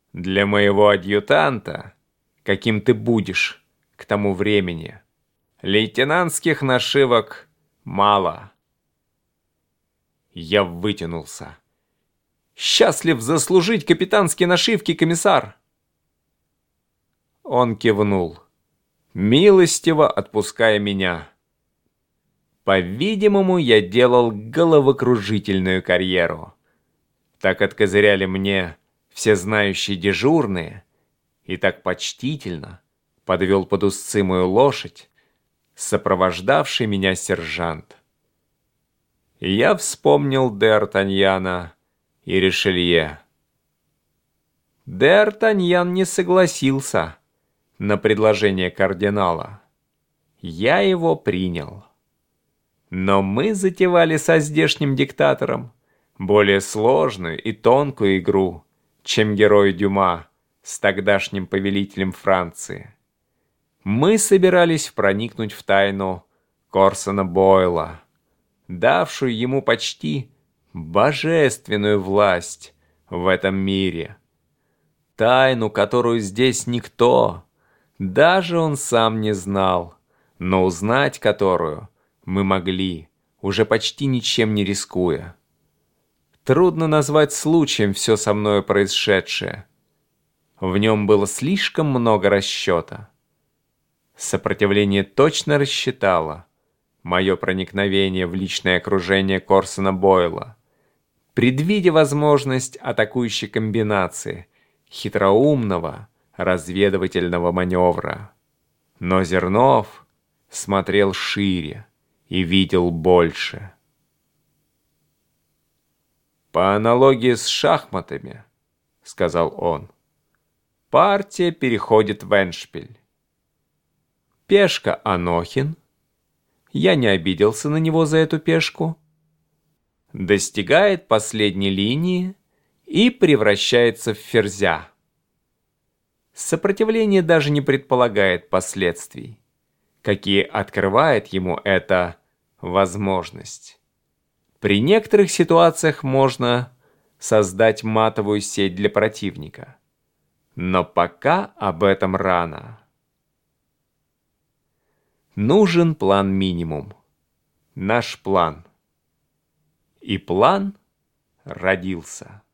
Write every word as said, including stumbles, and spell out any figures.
Для моего адъютанта, каким ты будешь к тому времени, лейтенантских нашивок мало. Я вытянулся. Счастлив заслужить капитанские нашивки, комиссар. Он кивнул, милостиво отпуская меня. По-видимому, я делал головокружительную карьеру. Так откозыряли мне всезнающие дежурные, и так почтительно подвел под узцы мою лошадь, сопровождавший меня сержант. Я вспомнил д'Артаньяна и Ришелье. Д'Артаньян не согласился на предложение кардинала. Я его принял. Но мы затевали со здешним диктатором более сложную и тонкую игру, чем герой Дюма с тогдашним повелителем Франции. Мы собирались проникнуть в тайну Корсона Бойла, давшую ему почти божественную власть в этом мире. Тайну, которую здесь никто, даже он сам не знал, но узнать которую мы могли, уже почти ничем не рискуя. Трудно назвать случаем все со мною происшедшее. В нем было слишком много расчета. Сопротивление точно рассчитало мое проникновение в личное окружение Корсона Бойла, предвидя возможность атакующей комбинации, хитроумного разведывательного маневра. Но Зернов смотрел шире и видел больше. «По аналогии с шахматами, — сказал он, — партия переходит в эндшпиль. Пешка Анохин, я не обиделся на него за эту пешку, достигает последней линии и превращается в ферзя. Сопротивление даже не предполагает последствий, какие открывает ему эта возможность. При некоторых ситуациях можно создать матовую сеть для противника, но пока об этом рано. Нужен план минимум. Наш план. И план родился.